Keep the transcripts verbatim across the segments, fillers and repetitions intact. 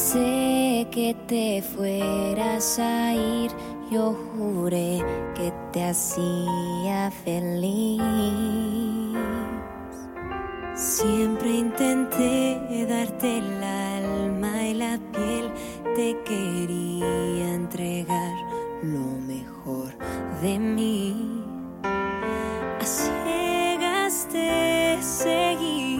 Sé que te fueras a ir, yo juré que te hacía feliz. Siempre intenté darte el alma y la piel, te quería entregar lo mejor de mí. A ciegas te seguí,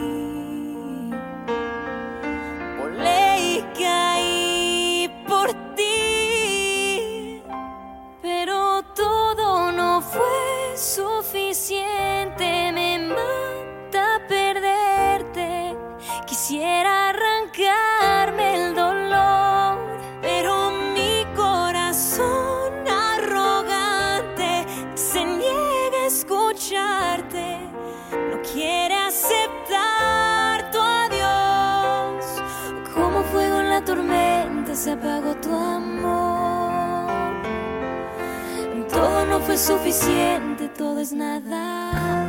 volé y caí por ti, pero todo no fue suficiente. Me mata perderte, quisiera arrancarme el dolor, pero mi corazón arrogante se niega a escucharte, no quiere aceptar tu adiós. Como fuego en la tormenta se apagó tu amor. Todo no fue suficiente, todo es nada.